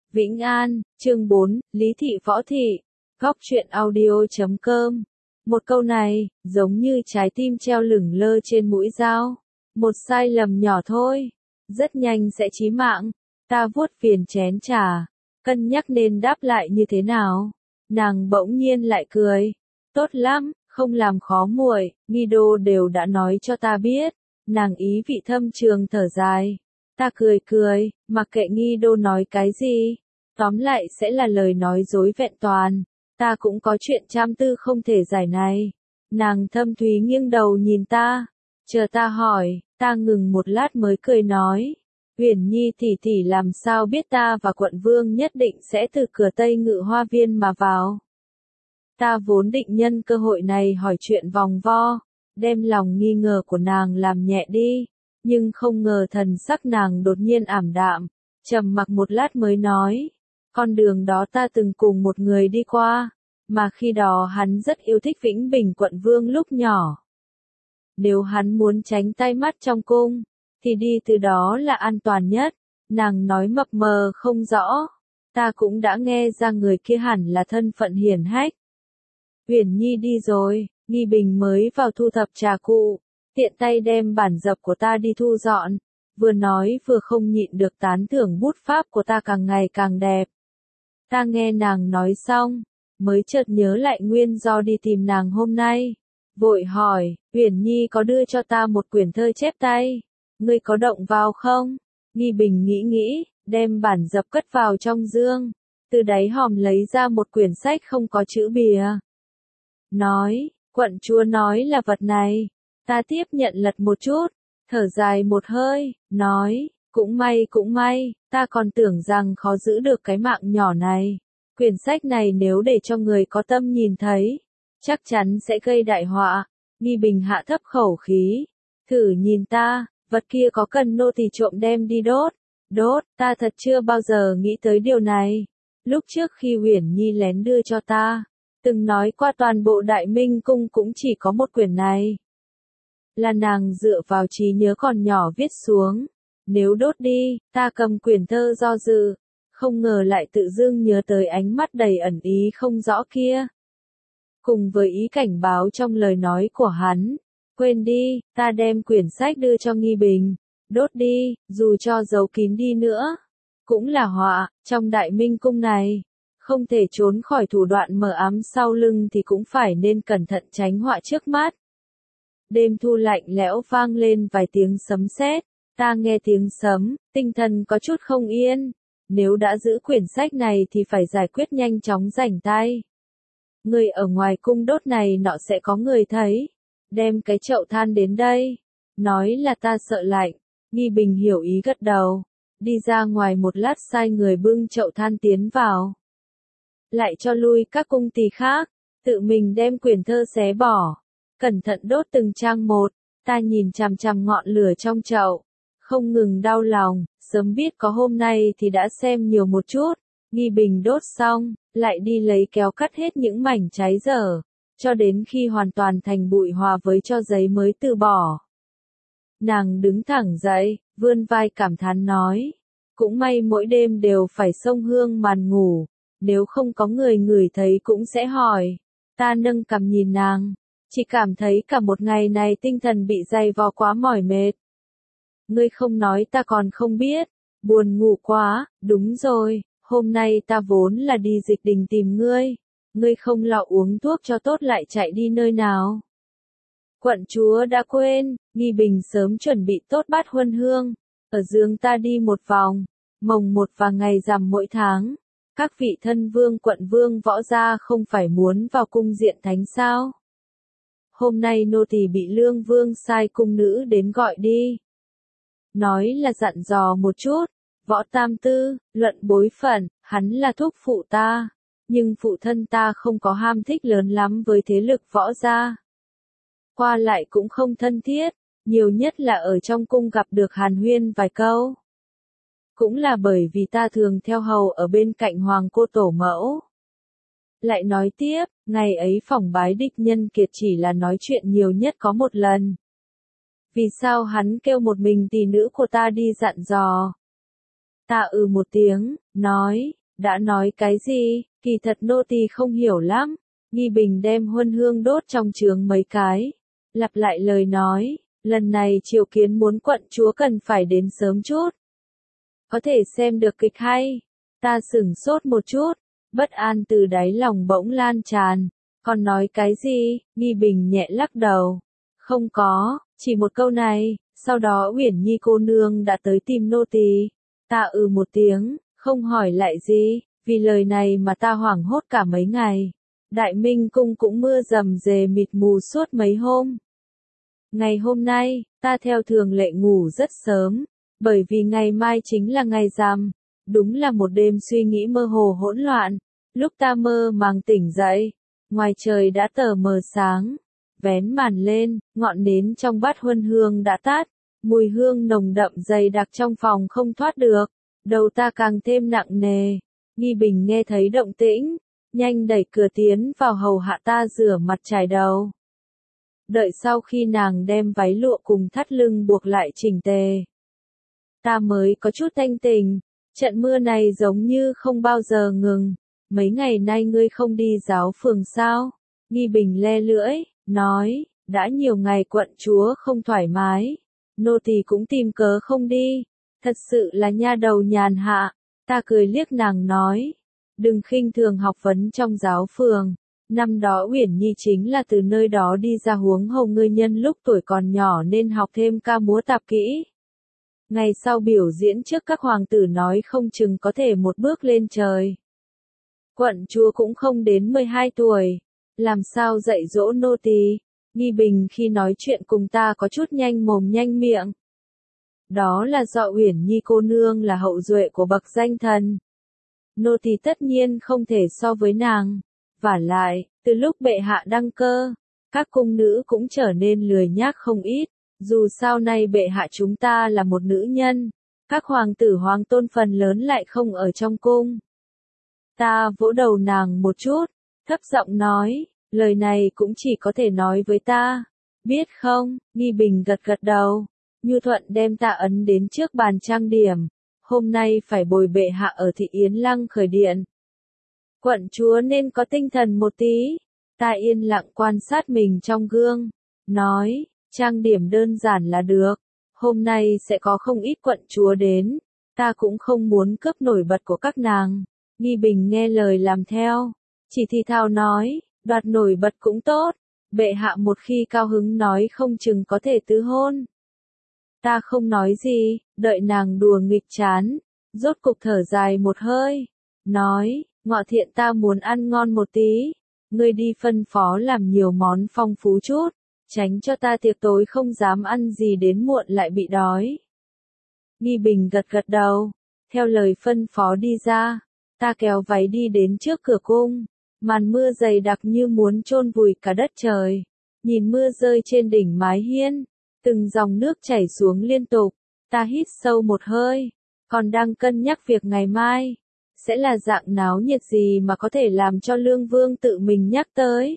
Vĩnh An, chương 4, Lý Thị Võ Thị, góc truyện audio.com. Một câu này, giống như trái tim treo lửng lơ trên mũi dao. Một sai lầm nhỏ thôi, rất nhanh sẽ chí mạng. Ta vuốt viền chén trà, cân nhắc nên đáp lại như thế nào. Nàng bỗng nhiên lại cười. Tốt lắm, không làm khó muội, Guido đều đã nói cho ta biết. Nàng ý vị thâm trường thở dài. Ta cười, mặc kệ Guido nói cái gì. Tóm lại sẽ là lời nói dối vẹn toàn. Ta cũng có chuyện trăm tư không thể giải này. Nàng thâm thúy nghiêng đầu nhìn ta. Chờ ta hỏi, ta ngừng một lát mới cười nói. Uyển Nhi tỷ tỷ làm sao biết ta và quận vương nhất định sẽ từ cửa Tây Ngự Hoa Viên mà vào. Ta vốn định nhân cơ hội này hỏi chuyện vòng vo, đem lòng nghi ngờ của nàng làm nhẹ đi, nhưng không ngờ thần sắc nàng đột nhiên ảm đạm, trầm mặc một lát mới nói, con đường đó ta từng cùng một người đi qua, mà khi đó hắn rất yêu thích Vĩnh Bình quận vương lúc nhỏ. Nếu hắn muốn tránh tai mắt trong cung, thì đi từ đó là an toàn nhất. Nàng nói mập mờ không rõ, ta cũng đã nghe ra người kia hẳn là thân phận hiển hách. Uyển Nhi đi rồi, Nghi Bình mới vào thu thập trà cụ, tiện tay đem bản dập của ta đi thu dọn, vừa nói vừa không nhịn được tán thưởng bút pháp của ta càng ngày càng đẹp. Ta nghe nàng nói xong, mới chợt nhớ lại nguyên do đi tìm nàng hôm nay, vội hỏi, Uyển Nhi có đưa cho ta một quyển thơ chép tay, ngươi có động vào không? Nghi Bình nghĩ, đem bản dập cất vào trong dương, từ đáy hòm lấy ra một quyển sách không có chữ bìa. Nói, quận chúa nói là vật này. Ta tiếp nhận lật một chút, thở dài một hơi, nói, cũng may, ta còn tưởng rằng khó giữ được cái mạng nhỏ này. Quyển sách này nếu để cho người có tâm nhìn thấy, chắc chắn sẽ gây đại họa. Nghi Bình hạ thấp khẩu khí, thử nhìn ta, vật kia có cần nô tỳ trộm đem đi đốt? Đốt, ta thật chưa bao giờ nghĩ tới điều này. Lúc trước khi Uyển Nhi lén đưa cho ta, từng nói qua toàn bộ Đại Minh cung cũng chỉ có một quyển này. Là nàng dựa vào trí nhớ còn nhỏ viết xuống. Nếu đốt đi, ta cầm quyển thơ do dự, không ngờ lại tự dưng nhớ tới ánh mắt đầy ẩn ý không rõ kia. Cùng với ý cảnh báo trong lời nói của hắn, quên đi, ta đem quyển sách đưa cho Nghi Bình, đốt đi, dù cho giấu kín đi nữa, cũng là họa, trong Đại Minh cung này. Không thể trốn khỏi thủ đoạn mờ ám sau lưng thì cũng phải nên cẩn thận tránh họa trước mắt. Đêm thu lạnh lẽo vang lên vài tiếng sấm sét, ta nghe tiếng sấm, tinh thần có chút không yên. Nếu đã giữ quyển sách này thì phải giải quyết nhanh chóng rảnh tay. Người ở ngoài cung đốt này nọ sẽ có người thấy. Đem cái chậu than đến đây. Nói là ta sợ lạnh. Nghi Bình hiểu ý gật đầu. Đi ra ngoài một lát sai người bưng chậu than tiến vào. Lại cho lui các cung tỳ khác, tự mình đem quyển thơ xé bỏ, cẩn thận đốt từng trang một. Ta nhìn chằm chằm ngọn lửa trong chậu, không ngừng đau lòng, sớm biết có hôm nay thì đã xem nhiều một chút. Nghi Bình đốt xong, lại đi lấy kéo cắt hết những mảnh cháy dở, cho đến khi hoàn toàn thành bụi hòa với tro giấy mới từ bỏ. Nàng đứng thẳng dậy, vươn vai cảm thán nói, cũng may mỗi đêm đều phải xông hương màn ngủ. Nếu không có người ngửi thấy cũng sẽ hỏi. Ta nâng cằm nhìn nàng, chỉ cảm thấy cả một ngày này tinh thần bị dày vò quá mỏi mệt. Ngươi không nói ta còn không biết, buồn ngủ quá, đúng rồi, hôm nay ta vốn là đi dịch đình tìm ngươi. Ngươi không lọ uống thuốc cho tốt lại chạy đi nơi nào? Quận chúa đã quên, Nghi Bình sớm chuẩn bị tốt bát huân hương, ở giường ta đi một vòng, mồng 1 và ngày rằm mỗi tháng. Các vị thân vương quận vương võ gia không phải muốn vào cung diện thánh sao? Hôm nay nô tỳ bị lương vương sai cung nữ đến gọi đi. Nói là dặn dò một chút, võ tam tư, luận bối phận, hắn là thúc phụ ta. Nhưng phụ thân ta không có ham thích lớn lắm với thế lực võ gia. Qua lại cũng không thân thiết, nhiều nhất là ở trong cung gặp được hàn huyên vài câu. Cũng là bởi vì ta thường theo hầu ở bên cạnh hoàng cô tổ mẫu. Lại nói tiếp, ngày ấy phỏng bái địch nhân kiệt chỉ là nói chuyện nhiều nhất có một lần. Vì sao hắn kêu một mình tỷ nữ của ta đi dặn dò? Ta một tiếng, nói, Đã nói cái gì, kỳ thật nô tỳ không hiểu lắm. Nghi Bình đem huân hương đốt trong chướng mấy cái. Lặp lại lời nói, lần này triều kiến muốn quận chúa cần phải đến sớm chút. Có thể xem được kịch hay. Ta sửng sốt một chút, bất an từ đáy lòng bỗng lan tràn. Còn nói cái gì, Nghi Bình nhẹ lắc đầu. Không có, chỉ một câu này, sau đó Uyển Nhi cô nương đã tới tìm nô tỳ. Ta một tiếng, không hỏi lại gì, vì lời này mà ta hoảng hốt cả mấy ngày. Đại Minh cung cũng mưa rầm rề mịt mù suốt mấy hôm. Ngày hôm nay, ta theo thường lệ ngủ rất sớm, bởi vì ngày mai chính là ngày rằm. Đúng là một đêm suy nghĩ mơ hồ hỗn loạn. Lúc ta mơ màng tỉnh dậy, ngoài trời đã tờ mờ sáng. Vén màn lên, ngọn nến trong bát huân hương đã tắt. Mùi hương nồng đậm dày đặc trong phòng không thoát được. Đầu ta càng thêm nặng nề. Nghi Bình nghe thấy động tĩnh, nhanh đẩy cửa tiến vào hầu hạ ta rửa mặt chải đầu. Đợi sau khi nàng đem váy lụa cùng thắt lưng buộc lại chỉnh tề, ta mới có chút thanh tỉnh. Trận mưa này giống như không bao giờ ngừng. Mấy ngày nay ngươi không đi giáo phường sao? Nghi Bình le lưỡi, nói, đã nhiều ngày quận chúa không thoải mái. Nô tỳ cũng tìm cớ không đi. Thật sự là nha đầu nhàn hạ. Ta cười liếc nàng nói, đừng khinh thường học vấn trong giáo phường. Năm đó Uyển Nhi chính là từ nơi đó đi ra, huống hồ ngươi nhân lúc tuổi còn nhỏ nên học thêm ca múa tạp kỹ. Ngày sau biểu diễn trước các hoàng tử nói không chừng có thể một bước lên trời. Quận chúa cũng không đến 12 tuổi, làm sao dạy dỗ nô tỳ? Nghi Bình khi nói chuyện cùng ta có chút nhanh mồm nhanh miệng. Đó là do Uyển Nhi cô nương là hậu duệ của bậc danh thần. Nô tỳ tất nhiên không thể so với nàng. Vả lại, từ lúc bệ hạ đăng cơ, các cung nữ cũng trở nên lười nhác không ít. Dù sao nay bệ hạ chúng ta là một nữ nhân, các hoàng tử hoàng tôn phần lớn lại không ở trong cung. Ta vỗ đầu nàng một chút, thấp giọng nói, lời này cũng chỉ có thể nói với ta. Biết không? Nghi Bình gật gật đầu. Nhu thuận đem ta ấn đến trước bàn trang điểm. Hôm nay phải bồi bệ hạ ở thị Yến Lăng khởi điện. Quận chúa nên có tinh thần một tí. Ta yên lặng quan sát mình trong gương. Nói, trang điểm đơn giản là được. Hôm nay sẽ có không ít quận chúa đến. Ta cũng không muốn cướp nổi bật của các nàng. Nghi Bình nghe lời làm theo. Chỉ thì thào nói, đoạt nổi bật cũng tốt. Bệ hạ một khi cao hứng nói không chừng có thể tứ hôn. Ta không nói gì, đợi nàng đùa nghịch chán. Rốt cục thở dài một hơi. Nói, Ngọ Thiện ta muốn ăn ngon một tí. Ngươi đi phân phó làm nhiều món phong phú chút. Tránh cho ta tiệc tối không dám ăn gì đến muộn lại bị đói. Nghi Bình gật gật đầu. Theo lời phân phó đi ra. Ta kéo váy đi đến trước cửa cung. Màn mưa dày đặc như muốn chôn vùi cả đất trời. Nhìn mưa rơi trên đỉnh mái hiên. Từng dòng nước chảy xuống liên tục. Ta hít sâu một hơi. Còn đang cân nhắc việc ngày mai. Sẽ là dạng náo nhiệt gì mà có thể làm cho Lương Vương tự mình nhắc tới.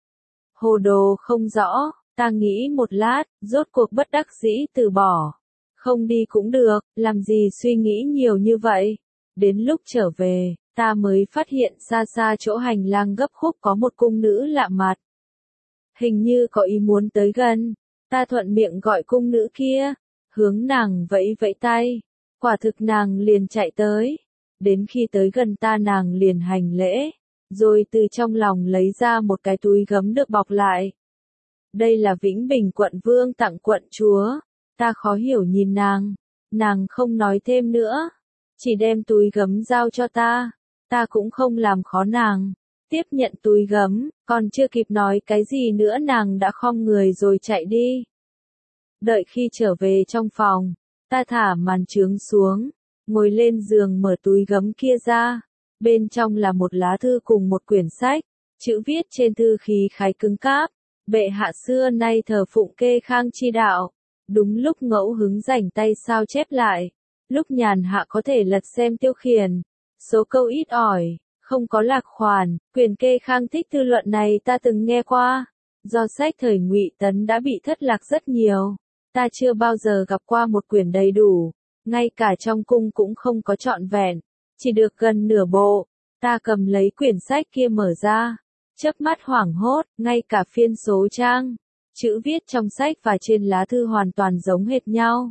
Hồ đồ không rõ. Ta nghĩ một lát, rốt cuộc bất đắc dĩ từ bỏ. Không đi cũng được, làm gì suy nghĩ nhiều như vậy. Đến lúc trở về, ta mới phát hiện xa xa chỗ hành lang gấp khúc có một cung nữ lạ mặt. Hình như có ý muốn tới gần. Ta thuận miệng gọi cung nữ kia, hướng nàng vẫy vẫy tay. Quả thực nàng liền chạy tới. Đến khi tới gần ta nàng liền hành lễ, rồi từ trong lòng lấy ra một cái túi gấm được bọc lại. Đây là Vĩnh Bình quận vương tặng quận chúa. Ta khó hiểu nhìn nàng không nói thêm nữa, chỉ đem túi gấm giao cho ta. Ta cũng không làm khó nàng, tiếp nhận túi gấm, còn chưa kịp nói cái gì nữa nàng đã khom người rồi chạy đi. Đợi khi trở về trong phòng, ta thả màn chướng xuống, ngồi lên giường mở túi gấm kia ra. Bên trong là một lá thư cùng một quyển sách, chữ viết trên thư khí khái cứng cáp. Bệ hạ xưa nay thờ phụng kê khang chi đạo, đúng lúc ngẫu hứng rảnh tay sao chép lại, lúc nhàn hạ có thể lật xem tiêu khiển. Số câu ít ỏi, không có lạc khoản. Quyền kê khang thích thư luận này ta từng nghe qua, do sách thời Ngụy Tấn đã bị thất lạc rất nhiều. Ta chưa bao giờ gặp qua một quyển đầy đủ, ngay cả trong cung cũng không có trọn vẹn. chỉ được gần nửa bộ. Ta cầm lấy quyển sách kia mở ra, chớp mắt hoảng hốt, ngay cả phiên số trang, chữ viết trong sách và trên lá thư hoàn toàn giống hệt nhau.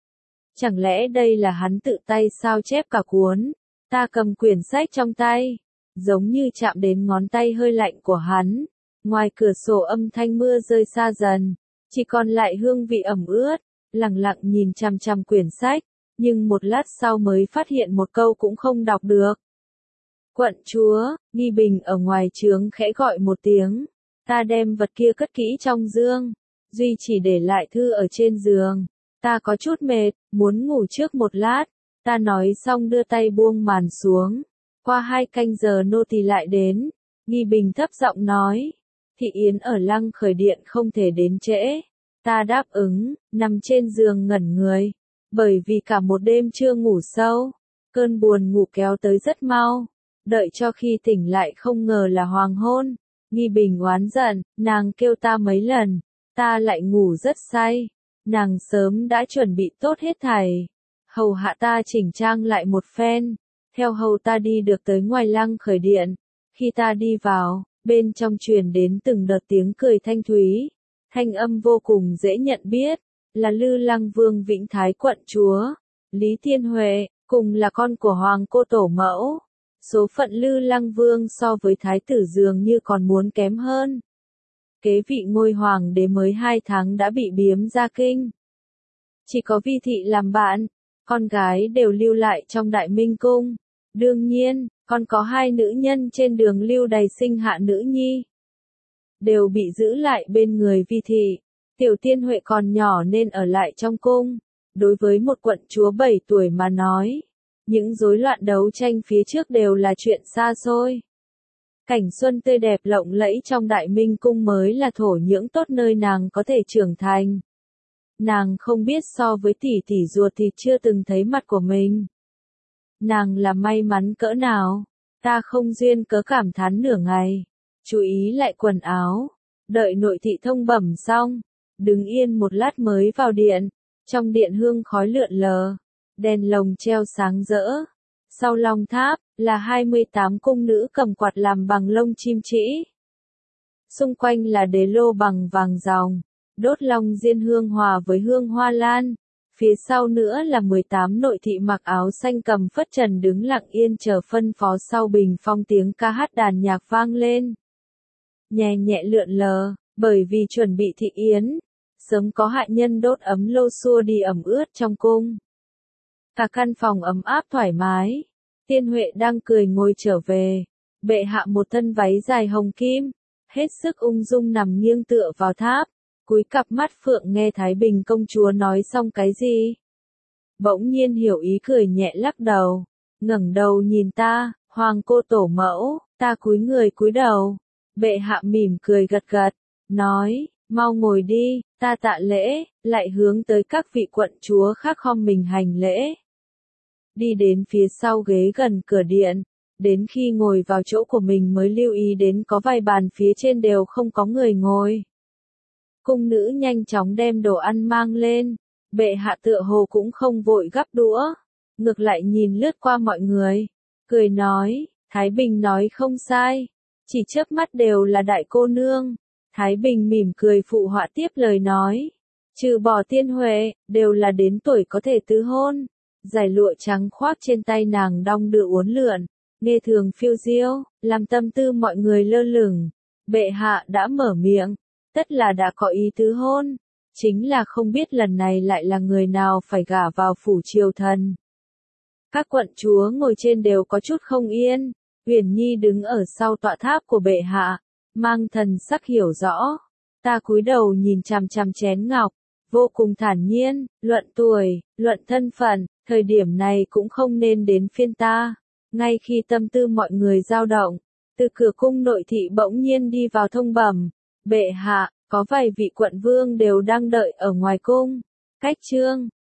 Chẳng lẽ đây là hắn tự tay sao chép cả cuốn? Ta cầm quyển sách trong tay, giống như chạm đến ngón tay hơi lạnh của hắn. Ngoài cửa sổ âm thanh mưa rơi xa dần, chỉ còn lại hương vị ẩm ướt, lặng lặng nhìn chằm chằm quyển sách, nhưng một lát sau mới phát hiện một câu cũng không đọc được. Quận chúa, Nghi Bình ở ngoài trướng khẽ gọi một tiếng. Ta đem vật kia cất kỹ trong dương, duy chỉ để lại thư ở trên giường. Ta có chút mệt, muốn ngủ trước một lát. Ta nói xong đưa tay buông màn xuống. Qua 2 canh giờ nô tỳ lại đến. Nghi Bình thấp giọng nói. Thị yến ở Lăng Khởi Điện không thể đến trễ. Ta đáp ứng, nằm trên giường ngẩn người. Bởi vì cả một đêm chưa ngủ sâu, cơn buồn ngủ kéo tới rất mau. Đợi cho khi tỉnh lại không ngờ là hoàng hôn. Nghi Bình oán giận, nàng kêu ta mấy lần, ta lại ngủ rất say. Nàng sớm đã chuẩn bị tốt hết thảy, hầu hạ ta chỉnh trang lại một phen, theo hầu ta đi được tới ngoài Lăng Khởi Điện. Khi ta đi vào, bên trong truyền đến từng đợt tiếng cười thanh thúy, thanh âm vô cùng dễ nhận biết, là Lư Lăng Vương Vĩnh Thái quận chúa, Lý Thiên Huệ, cùng là con của Hoàng cô tổ mẫu. Số phận Lư Lăng Vương so với Thái tử dường như còn muốn kém hơn. Kế vị ngôi hoàng đế mới 2 tháng đã bị biếm ra kinh. Chỉ có Vi thị làm bạn, con gái đều lưu lại trong Đại Minh cung. Đương nhiên, còn có 2 nữ nhân trên đường lưu đày sinh hạ nữ nhi, đều bị giữ lại bên người Vi thị. Tiểu Thiên Huệ còn nhỏ nên ở lại trong cung. Đối với một quận chúa 7 tuổi mà nói, những rối loạn đấu tranh phía trước đều là chuyện xa xôi. Cảnh xuân tươi đẹp lộng lẫy trong Đại Minh cung mới là thổ nhưỡng tốt nơi nàng có thể trưởng thành. Nàng không biết so với tỷ tỷ ruột thì chưa từng thấy mặt của mình. Nàng là may mắn cỡ nào, ta không duyên cớ cảm thán nửa ngày. Chú ý lại quần áo, đợi nội thị thông bẩm xong, đứng yên một lát mới vào điện. Trong điện hương khói lượn lờ, đèn lồng treo sáng rỡ. Sau long tháp, là 28 cung nữ cầm quạt làm bằng lông chim trĩ. Xung quanh là đế lô bằng vàng ròng, đốt long diên hương hòa với hương hoa lan. Phía sau nữa là 18 nội thị mặc áo xanh cầm phất trần đứng lặng yên chờ phân phó. Sau bình phong tiếng ca hát đàn nhạc vang lên, nhẹ nhẹ lượn lờ, bởi vì chuẩn bị thị yến. Sớm có hạ nhân đốt ấm lô xua đi ẩm ướt trong cung. Cả căn phòng ấm áp thoải mái. Thiên Huệ đang cười ngồi trở về. Bệ hạ một thân váy dài hồng kim, hết sức ung dung nằm nghiêng tựa vào tháp, cúi cặp mắt phượng nghe Thái Bình công chúa nói xong cái gì. Bỗng nhiên hiểu ý cười nhẹ lắc đầu, ngẩng đầu nhìn ta, Hoàng cô tổ mẫu. Ta cúi người cúi đầu. Bệ hạ mỉm cười gật gật, nói, mau ngồi đi. Ta tạ lễ, lại hướng tới các vị quận chúa khác khom mình hành lễ. Đi đến phía sau ghế gần cửa điện, đến khi ngồi vào chỗ của mình mới lưu ý đến có vài bàn phía trên đều không có người ngồi. Cung nữ nhanh chóng đem đồ ăn mang lên, bệ hạ tựa hồ cũng không vội gắp đũa, ngược lại nhìn lướt qua mọi người, cười nói, Thái Bình nói không sai, chỉ chớp mắt đều là đại cô nương. Thái Bình mỉm cười phụ họa tiếp lời nói, trừ bỏ Thiên Huệ, đều là đến tuổi có thể tứ hôn. Giải lụa trắng khoác trên tay nàng đong đưa uốn lượn, nghe thường phiêu diêu, làm tâm tư mọi người lơ lửng. Bệ hạ đã mở miệng, tất là đã có ý tứ hôn, chính là không biết lần này lại là người nào phải gả vào phủ triều thần. Các quận chúa ngồi trên đều có chút không yên. Huyền Nhi đứng ở sau tọa tháp của bệ hạ, mang thần sắc hiểu rõ. Ta cúi đầu nhìn chằm chằm chén ngọc, vô cùng thản nhiên, luận tuổi, luận thân phận, thời điểm này cũng không nên đến phiên ta. Ngay khi tâm tư mọi người dao động, từ cửa cung nội thị bỗng nhiên đi vào thông bẩm, bệ hạ, có vài vị quận vương đều đang đợi ở ngoài cung. Cách trương,